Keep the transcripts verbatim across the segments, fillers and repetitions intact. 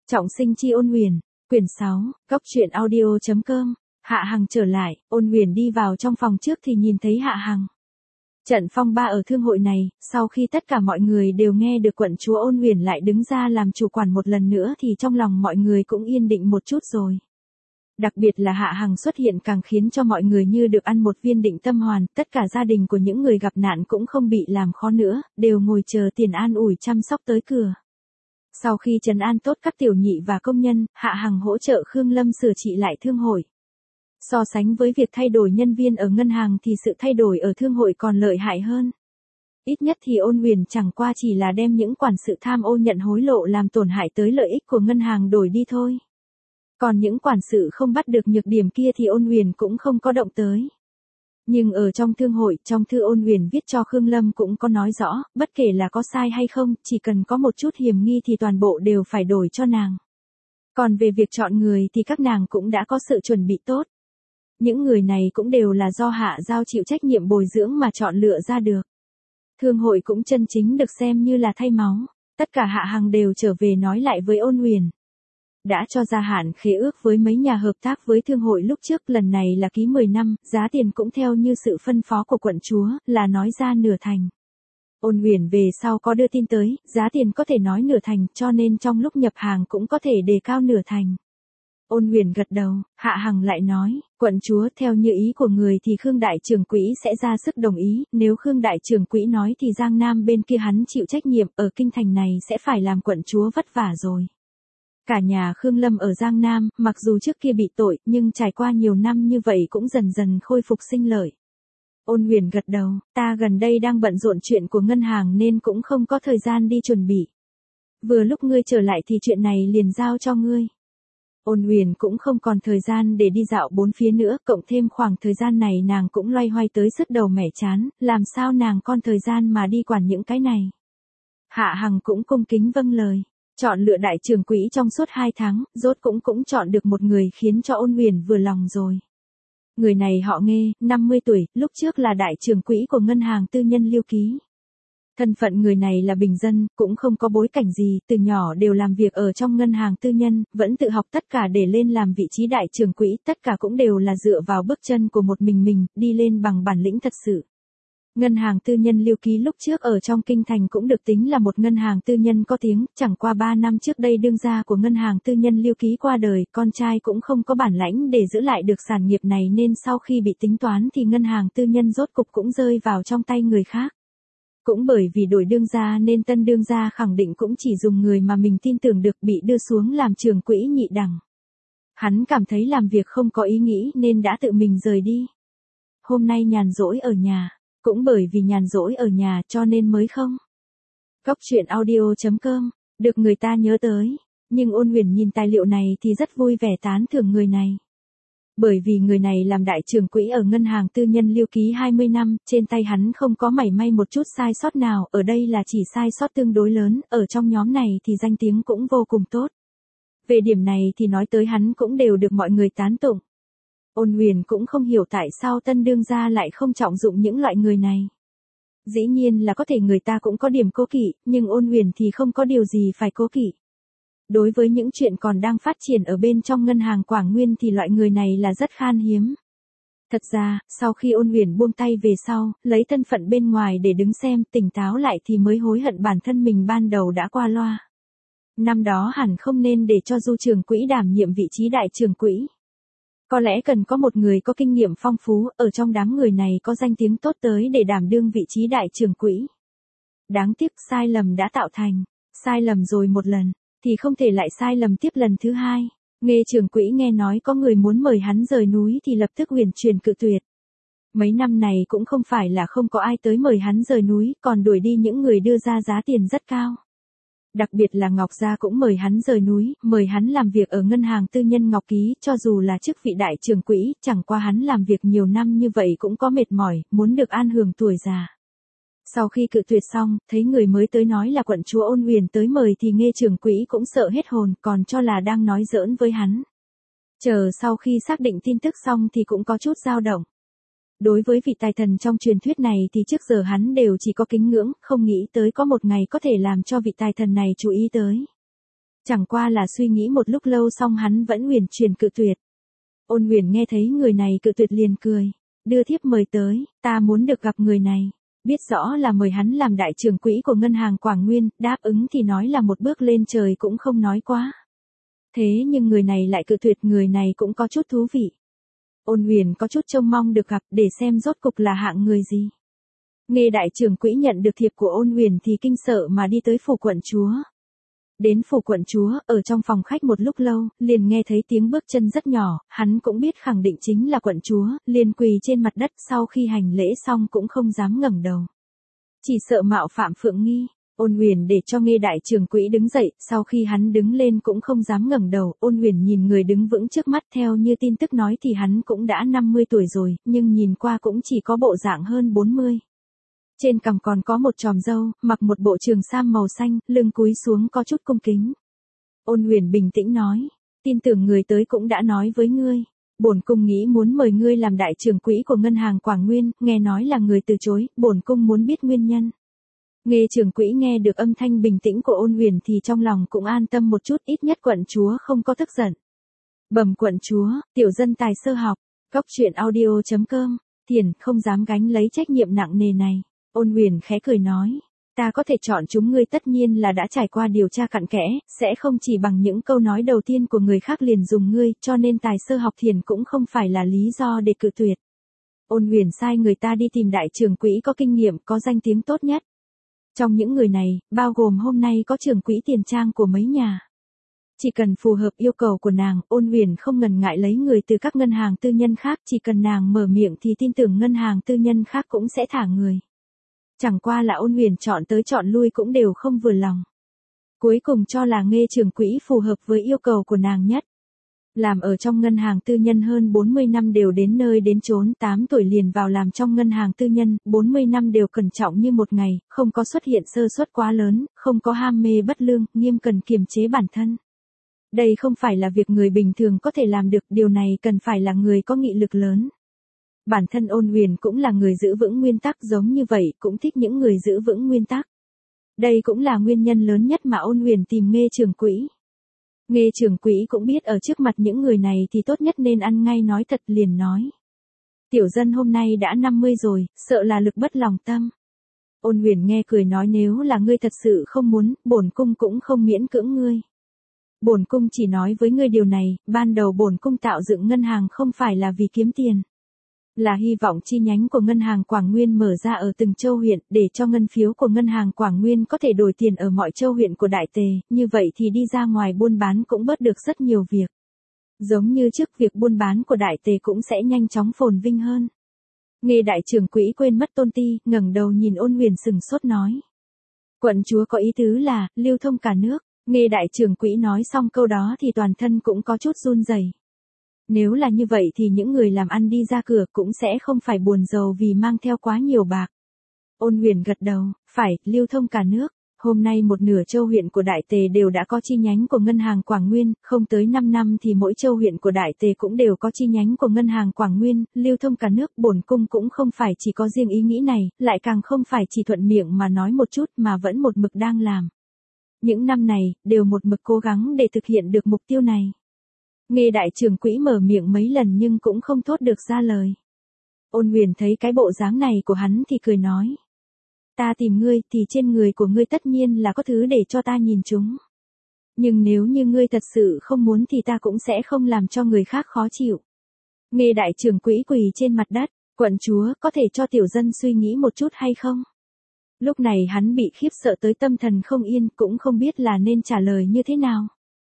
Trọng sinh chi Ôn Huyền, quyển sáu, góc truyện audio chấm com. Hạ Hằng trở lại, Ôn Huyền đi vào trong phòng trước thì nhìn thấy Hạ Hằng. Trận phong ba ở thương hội này, sau khi tất cả mọi người đều nghe được quận chúa Ôn Huyền lại đứng ra làm chủ quản một lần nữa thì trong lòng mọi người cũng yên định một chút rồi. Đặc biệt là Hạ Hằng xuất hiện càng khiến cho mọi người như được ăn một viên định tâm hoàn, tất cả gia đình của những người gặp nạn cũng không bị làm khó nữa, đều ngồi chờ tiền an ủi chăm sóc tới cửa. Sau khi trấn an tốt các tiểu nhị và công nhân, Hạ Hằng hỗ trợ Khương Lâm sửa trị lại thương hội. So sánh với việc thay đổi nhân viên ở ngân hàng thì sự thay đổi ở thương hội còn lợi hại hơn. Ít nhất thì Ôn Huyền chẳng qua chỉ là đem những quản sự tham ô nhận hối lộ làm tổn hại tới lợi ích của ngân hàng đổi đi thôi. Còn những quản sự không bắt được nhược điểm kia thì Ôn Huyền cũng không có động tới. Nhưng ở trong thương hội, trong thư Ôn Huyền viết cho Khương Lâm cũng có nói rõ, bất kể là có sai hay không, chỉ cần có một chút hiểm nghi thì toàn bộ đều phải đổi cho nàng. Còn về việc chọn người thì các nàng cũng đã có sự chuẩn bị tốt. Những người này cũng đều là do Hạ Giao chịu trách nhiệm bồi dưỡng mà chọn lựa ra được. Thương hội cũng chân chính được xem như là thay máu. Tất cả Hạ Hằng đều trở về nói lại với Ôn Huyền. Đã cho gia hạn khế ước với mấy nhà hợp tác với thương hội lúc trước, lần này là ký mười năm, giá tiền cũng theo như sự phân phó của quận chúa, là nói ra nửa thành. Ôn Huyền về sau có đưa tin tới, giá tiền có thể nói nửa thành, cho nên trong lúc nhập hàng cũng có thể đề cao nửa thành. Ôn Huyền gật đầu, Hạ Hằng lại nói, quận chúa theo như ý của người thì Khương Đại Trưởng Quỹ sẽ ra sức đồng ý, nếu Khương Đại Trưởng Quỹ nói thì Giang Nam bên kia hắn chịu trách nhiệm, ở kinh thành này sẽ phải làm quận chúa vất vả rồi. Cả nhà Khương Lâm ở Giang Nam, mặc dù trước kia bị tội, nhưng trải qua nhiều năm như vậy cũng dần dần khôi phục sinh lợi. Ôn Huyền gật đầu, ta gần đây đang bận rộn chuyện của ngân hàng nên cũng không có thời gian đi chuẩn bị. Vừa lúc ngươi trở lại thì chuyện này liền giao cho ngươi. Ôn Huyền cũng không còn thời gian để đi dạo bốn phía nữa, cộng thêm khoảng thời gian này nàng cũng loay hoay tới sứt đầu mẻ chán, làm sao nàng còn thời gian mà đi quản những cái này. Hạ Hằng cũng cung kính vâng lời. Chọn lựa đại trưởng quỹ trong suốt hai tháng, rốt cũng cũng chọn được một người khiến cho Ôn Huyền vừa lòng rồi. Người này họ Nghê, năm mươi tuổi, lúc trước là đại trưởng quỹ của ngân hàng tư nhân Liêu Ký. Thân phận người này là bình dân, cũng không có bối cảnh gì, từ nhỏ đều làm việc ở trong ngân hàng tư nhân, vẫn tự học tất cả để lên làm vị trí đại trưởng quỹ, tất cả cũng đều là dựa vào bước chân của một mình mình, đi lên bằng bản lĩnh thật sự. Ngân hàng tư nhân Liêu Ký lúc trước ở trong kinh thành cũng được tính là một ngân hàng tư nhân có tiếng, chẳng qua ba năm trước đây đương gia của ngân hàng tư nhân Liêu Ký qua đời, con trai cũng không có bản lãnh để giữ lại được sản nghiệp này nên sau khi bị tính toán thì ngân hàng tư nhân rốt cục cũng rơi vào trong tay người khác. Cũng bởi vì đổi đương gia nên tân đương gia khẳng định cũng chỉ dùng người mà mình tin tưởng được, bị đưa xuống làm trưởng quỹ nhị đẳng. Hắn cảm thấy làm việc không có ý nghĩ nên đã tự mình rời đi. Hôm nay nhàn rỗi ở nhà. Cũng bởi vì nhàn rỗi ở nhà cho nên mới không. Góc truyện audio chấm com, được người ta nhớ tới. Nhưng Ôn Huyền nhìn tài liệu này thì rất vui vẻ tán thưởng người này. Bởi vì người này làm đại trưởng quỹ ở ngân hàng tư nhân Liêu Ký hai mươi năm, trên tay hắn không có mảy may một chút sai sót nào, ở đây là chỉ sai sót tương đối lớn, ở trong nhóm này thì danh tiếng cũng vô cùng tốt. Về điểm này thì nói tới hắn cũng đều được mọi người tán tụng. Ôn Huyền cũng không hiểu tại sao tân đương gia lại không trọng dụng những loại người này. Dĩ nhiên là có thể người ta cũng có điểm cố kỵ, nhưng Ôn Huyền thì không có điều gì phải cố kỵ. Đối với những chuyện còn đang phát triển ở bên trong ngân hàng Quảng Nguyên thì loại người này là rất khan hiếm. Thật ra, sau khi Ôn Huyền buông tay về sau, lấy thân phận bên ngoài để đứng xem, tỉnh táo lại thì mới hối hận bản thân mình ban đầu đã qua loa. Năm đó hẳn không nên để cho Du trưởng quỹ đảm nhiệm vị trí đại trưởng quỹ. Có lẽ cần có một người có kinh nghiệm phong phú, ở trong đám người này có danh tiếng tốt tới để đảm đương vị trí đại trưởng quỹ. Đáng tiếc sai lầm đã tạo thành, sai lầm rồi một lần, thì không thể lại sai lầm tiếp lần thứ hai. Nghê trưởng quỹ nghe nói có người muốn mời hắn rời núi thì lập tức huyền truyền cự tuyệt. Mấy năm này cũng không phải là không có ai tới mời hắn rời núi, còn đuổi đi những người đưa ra giá tiền rất cao. Đặc biệt là Ngọc Gia cũng mời hắn rời núi, mời hắn làm việc ở ngân hàng tư nhân Ngọc Ký, cho dù là chức vị đại trưởng quỹ, chẳng qua hắn làm việc nhiều năm như vậy cũng có mệt mỏi, muốn được an hưởng tuổi già. Sau khi cự tuyệt xong, thấy người mới tới nói là quận chúa Ôn Huyền tới mời thì Nghê trưởng quỹ cũng sợ hết hồn, còn cho là đang nói giỡn với hắn. Chờ sau khi xác định tin tức xong thì cũng có chút dao động. Đối với vị tài thần trong truyền thuyết này thì trước giờ hắn đều chỉ có kính ngưỡng, không nghĩ tới có một ngày có thể làm cho vị tài thần này chú ý tới. Chẳng qua là suy nghĩ một lúc lâu xong hắn vẫn uyển chuyển cự tuyệt. Ôn Huyền nghe thấy người này cự tuyệt liền cười, đưa thiếp mời tới, ta muốn được gặp người này. Biết rõ là mời hắn làm đại trưởng quỹ của ngân hàng Quảng Nguyên, đáp ứng thì nói là một bước lên trời cũng không nói quá. Thế nhưng người này lại cự tuyệt, người này cũng có chút thú vị. Ôn Huyền có chút trông mong được gặp để xem rốt cục là hạng người gì. Nghe đại trưởng quỹ nhận được thiệp của Ôn Huyền thì kinh sợ mà đi tới phủ quận chúa. Đến phủ quận chúa, ở trong phòng khách một lúc lâu, liền nghe thấy tiếng bước chân rất nhỏ, hắn cũng biết khẳng định chính là quận chúa, liền quỳ trên mặt đất, sau khi hành lễ xong cũng không dám ngẩng đầu. Chỉ sợ mạo phạm Phượng Nghi. Ôn Huyền để cho Nghe đại trưởng quỹ đứng dậy, sau khi hắn đứng lên cũng không dám ngẩng đầu. Ôn Huyền nhìn người đứng vững trước mắt, theo như tin tức nói thì hắn cũng đã năm mươi tuổi rồi, nhưng nhìn qua cũng chỉ có bộ dạng hơn bốn mươi. Trên cằm còn có một chòm râu, mặc một bộ trường sam màu xanh, lưng cúi xuống có chút cung kính. Ôn Huyền bình tĩnh nói, tin tưởng người tới cũng đã nói với ngươi. Bổn cung nghĩ muốn mời ngươi làm đại trưởng quỹ của ngân hàng Quảng Nguyên, nghe nói là người từ chối, bổn cung muốn biết nguyên nhân. Nghe trưởng quỹ nghe được âm thanh bình tĩnh của Ôn Huyền thì trong lòng cũng an tâm một chút, ít nhất quận chúa không có tức giận. Bẩm quận chúa, tiểu dân tài sơ học, góc truyện audio chấm com, Thiền không dám gánh lấy trách nhiệm nặng nề này. Ôn Huyền khẽ cười nói, ta có thể chọn chúng ngươi tất nhiên là đã trải qua điều tra cặn kẽ, sẽ không chỉ bằng những câu nói đầu tiên của người khác liền dùng ngươi, cho nên tài sơ học thiền cũng không phải là lý do để cự tuyệt. Ôn Huyền sai người ta đi tìm đại trưởng quỹ có kinh nghiệm, có danh tiếng tốt nhất. Trong những người này, bao gồm hôm nay có trưởng quỹ tiền trang của mấy nhà. Chỉ cần phù hợp yêu cầu của nàng, Ôn Huyền không ngần ngại lấy người từ các ngân hàng tư nhân khác, chỉ cần nàng mở miệng thì tin tưởng ngân hàng tư nhân khác cũng sẽ thả người. Chẳng qua là Ôn Huyền chọn tới chọn lui cũng đều không vừa lòng. Cuối cùng cho là Nghe trưởng quỹ phù hợp với yêu cầu của nàng nhất. Làm ở trong ngân hàng tư nhân hơn bốn mươi năm đều đến nơi đến chốn, tám tuổi liền vào làm trong ngân hàng tư nhân, bốn mươi năm đều cẩn trọng như một ngày, không có xuất hiện sơ suất quá lớn, không có ham mê bất lương, nghiêm cần kiềm chế bản thân. Đây không phải là việc người bình thường có thể làm được, điều này cần phải là người có nghị lực lớn. Bản thân Ôn Huyền cũng là người giữ vững nguyên tắc giống như vậy, cũng thích những người giữ vững nguyên tắc. Đây cũng là nguyên nhân lớn nhất mà Ôn Huyền tìm Nghe trưởng quỹ. Nghe trưởng quỹ cũng biết ở trước mặt những người này thì tốt nhất nên ăn ngay nói thật, liền nói. Tiểu dân hôm nay đã năm mươi rồi, sợ là lực bất lòng tâm. Ôn Huyền nghe cười nói, nếu là ngươi thật sự không muốn, bổn cung cũng không miễn cưỡng ngươi. Bổn cung chỉ nói với ngươi điều này, ban đầu bổn cung tạo dựng ngân hàng không phải là vì kiếm tiền. Là hy vọng chi nhánh của ngân hàng Quảng Nguyên mở ra ở từng châu huyện, để cho ngân phiếu của ngân hàng Quảng Nguyên có thể đổi tiền ở mọi châu huyện của Đại Tề, như vậy thì đi ra ngoài buôn bán cũng bớt được rất nhiều việc. Giống như trước, việc buôn bán của Đại Tề cũng sẽ nhanh chóng phồn vinh hơn. Nghe đại trưởng quỹ quên mất tôn ti, ngẩng đầu nhìn Ôn Huyền sừng sốt nói. Quận chúa có ý tứ là, lưu thông cả nước. Nghe đại trưởng quỹ nói xong câu đó thì toàn thân cũng có chút run rẩy. Nếu là như vậy thì những người làm ăn đi ra cửa cũng sẽ không phải buồn rầu vì mang theo quá nhiều bạc. Ôn Huyền gật đầu, phải, lưu thông cả nước. Hôm nay một nửa châu huyện của Đại Tề đều đã có chi nhánh của ngân hàng Quảng Nguyên, không tới năm năm thì mỗi châu huyện của Đại Tề cũng đều có chi nhánh của ngân hàng Quảng Nguyên, lưu thông cả nước. Bổn cung cũng không phải chỉ có riêng ý nghĩ này, lại càng không phải chỉ thuận miệng mà nói một chút mà vẫn một mực đang làm. Những năm này, đều một mực cố gắng để thực hiện được mục tiêu này. Nghe đại trưởng quỹ mở miệng mấy lần nhưng cũng không thốt được ra lời. Ôn Huyền thấy cái bộ dáng này của hắn thì cười nói. Ta tìm ngươi thì trên người của ngươi tất nhiên là có thứ để cho ta nhìn chúng. Nhưng nếu như ngươi thật sự không muốn thì ta cũng sẽ không làm cho người khác khó chịu. Nghe đại trưởng quỹ quỳ trên mặt đất, quận chúa có thể cho tiểu dân suy nghĩ một chút hay không? Lúc này hắn bị khiếp sợ tới tâm thần không yên, cũng không biết là nên trả lời như thế nào.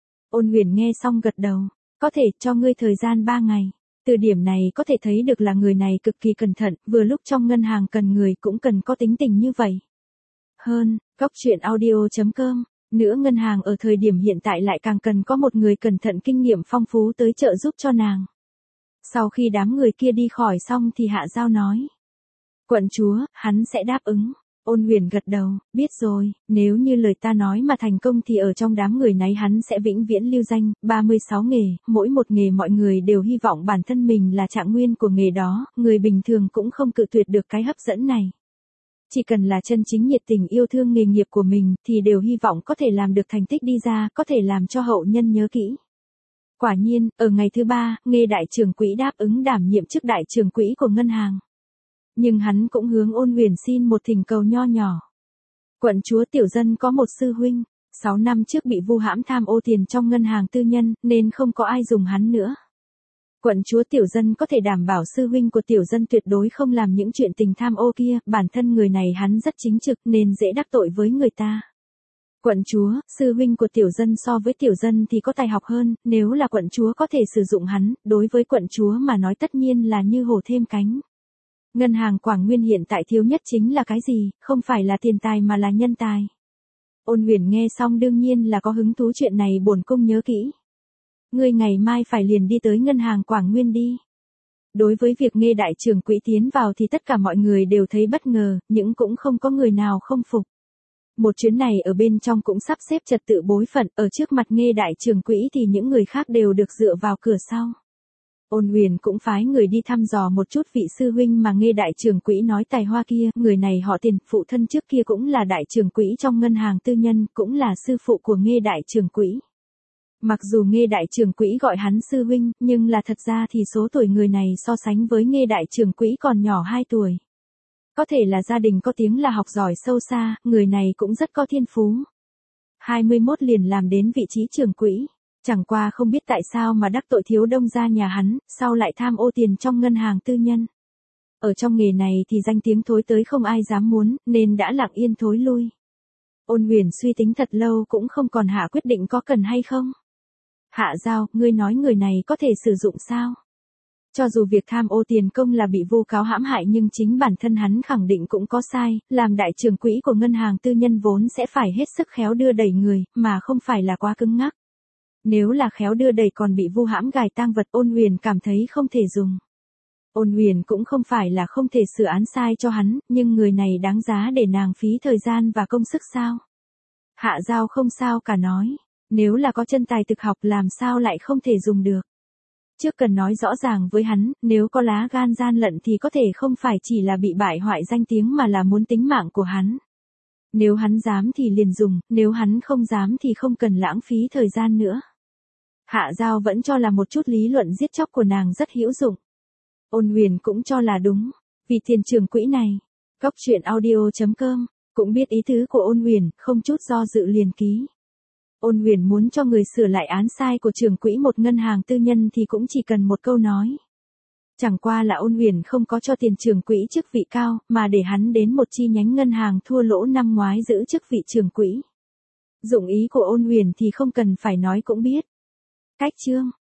Ôn Huyền nghe xong gật đầu. Có thể cho ngươi thời gian ba ngày. Từ điểm này có thể thấy được là người này cực kỳ cẩn thận, vừa lúc trong ngân hàng cần người cũng cần có tính tình như vậy. Hơn, góc truyện audio chấm com, nữa ngân hàng ở thời điểm hiện tại lại càng cần có một người cẩn thận kinh nghiệm phong phú tới trợ giúp cho nàng. Sau khi đám người kia đi khỏi xong thì Hạ Giao nói. Quận chúa, hắn sẽ đáp ứng. Ôn Huyền gật đầu, biết rồi, nếu như lời ta nói mà thành công thì ở trong đám người này hắn sẽ vĩnh viễn lưu danh, ba mươi sáu nghề, mỗi một nghề mọi người đều hy vọng bản thân mình là trạng nguyên của nghề đó, người bình thường cũng không cự tuyệt được cái hấp dẫn này. Chỉ cần là chân chính nhiệt tình yêu thương nghề nghiệp của mình thì đều hy vọng có thể làm được thành tích đi ra, có thể làm cho hậu nhân nhớ kỹ. Quả nhiên, ở ngày thứ ba, Nghê đại trưởng quỹ đáp ứng đảm nhiệm chức đại trưởng quỹ của ngân hàng. Nhưng hắn cũng hướng Ôn Huyền xin một thỉnh cầu nho nhỏ. Quận chúa Tiểu Dân có một sư huynh, sáu năm trước bị vu hãm tham ô tiền trong ngân hàng tư nhân, nên không có ai dùng hắn nữa. Quận chúa Tiểu Dân có thể đảm bảo sư huynh của Tiểu Dân tuyệt đối không làm những chuyện tình tham ô kia, bản thân người này hắn rất chính trực nên dễ đắc tội với người ta. Quận chúa, sư huynh của Tiểu Dân so với Tiểu Dân thì có tài học hơn, nếu là quận chúa có thể sử dụng hắn, đối với quận chúa mà nói tất nhiên là như hổ thêm cánh. Ngân hàng Quảng Nguyên hiện tại thiếu nhất chính là cái gì, không phải là tiền tài mà là nhân tài. Ôn Huyền nghe xong đương nhiên là có hứng thú, chuyện này bổn cung nhớ kỹ. Ngươi ngày mai phải liền đi tới ngân hàng Quảng Nguyên đi. Đối với việc Nghê đại trưởng quỹ tiến vào thì tất cả mọi người đều thấy bất ngờ, nhưng cũng không có người nào không phục. Một chuyến này ở bên trong cũng sắp xếp trật tự bối phận, ở trước mặt Nghê đại trưởng quỹ thì những người khác đều được dựa vào cửa sau. Ôn Huyền cũng phái người đi thăm dò một chút vị sư huynh mà Nghê đại trưởng quỹ nói tài hoa kia, người này họ Tiền, phụ thân trước kia cũng là đại trưởng quỹ trong ngân hàng tư nhân, cũng là sư phụ của Nghê đại trưởng quỹ. Mặc dù Nghê đại trưởng quỹ gọi hắn sư huynh, nhưng là thật ra thì số tuổi người này so sánh với Nghê đại trưởng quỹ còn nhỏ hai tuổi. Có thể là gia đình có tiếng là học giỏi sâu xa, người này cũng rất có thiên phú. hai mươi mốt liền làm đến vị trí trưởng quỹ, chẳng qua không biết tại sao mà đắc tội thiếu đông gia nhà hắn, sau lại tham ô tiền trong ngân hàng tư nhân. Ở trong nghề này thì danh tiếng thối tới không ai dám muốn, nên đã lặng yên thối lui. Ôn Huyền suy tính thật lâu cũng không còn hạ quyết định có cần hay không. Hạ Giao, ngươi nói người này có thể sử dụng sao? Cho dù việc tham ô tiền công là bị vu cáo hãm hại nhưng chính bản thân hắn khẳng định cũng có sai, làm đại trưởng quỹ của ngân hàng tư nhân vốn sẽ phải hết sức khéo đưa đẩy người, mà không phải là quá cứng ngắc. Nếu là khéo đưa đẩy còn bị vu hãm gài tang vật, Ôn Huyền cảm thấy không thể dùng. Ôn Huyền cũng không phải là không thể sửa án sai cho hắn, nhưng người này đáng giá để nàng phí thời gian và công sức sao? Hạ Giao không sao cả nói. Nếu là có chân tài thực học làm sao lại không thể dùng được. Trước cần nói rõ ràng với hắn, nếu có lá gan gian lận thì có thể không phải chỉ là bị bại hoại danh tiếng mà là muốn tính mạng của hắn. Nếu hắn dám thì liền dùng, nếu hắn không dám thì không cần lãng phí thời gian nữa. Hạ Giao vẫn cho là một chút lý luận giết chóc của nàng rất hữu dụng. Ôn Huyền cũng cho là đúng, vì tiền trưởng quỹ này. Góc truyện audio chấm com, cũng biết ý tứ của Ôn Huyền, không chút do dự liền ký. Ôn Huyền muốn cho người sửa lại án sai của trưởng quỹ một ngân hàng tư nhân thì cũng chỉ cần một câu nói. Chẳng qua là Ôn Huyền không có cho tiền trưởng quỹ chức vị cao, mà để hắn đến một chi nhánh ngân hàng thua lỗ năm ngoái giữ chức vị trưởng quỹ. Dụng ý của Ôn Huyền thì không cần phải nói cũng biết. Cách chương